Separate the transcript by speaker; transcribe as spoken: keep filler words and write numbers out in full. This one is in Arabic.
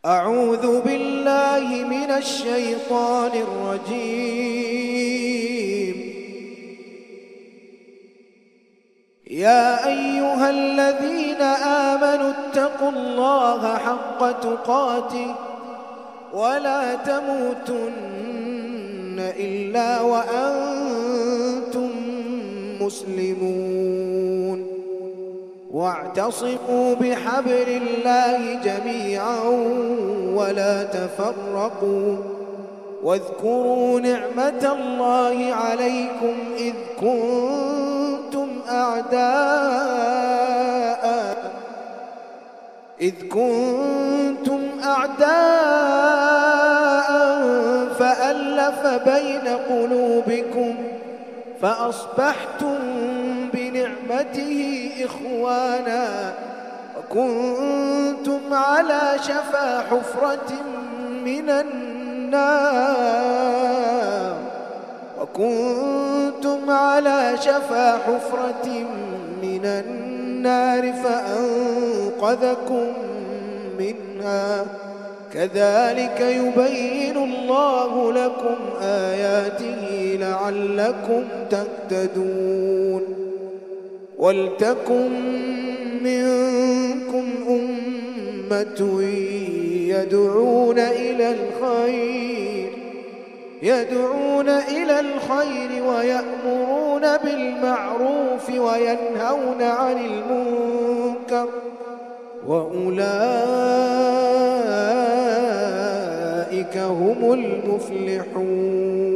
Speaker 1: أعوذ بالله من الشيطان الرجيم. يا أيها الذين آمنوا اتقوا الله حق تقاته ولا تموتن إلا وأنتم مسلمون. واعتصموا بحبل الله جميعا ولا تفرقوا. واذكروا نعمة الله عليكم إذ كنتم أعداء إذ كنتم أعداء فألف بين قلوبكم فأصبحتم بنعمته إخوانا وكنتم على شفا حفرة من النار وكنتم على شفا حفرة من النار فأنقذكم منها. كذلك يبين الله لكم آياته لعلكم تهتدون. ولتكن منكم أمة يدعون إلى الخير يدعون إلى الخير ويأمرون بالمعروف وينهون عن المنكر وأولئك هم المفلحون.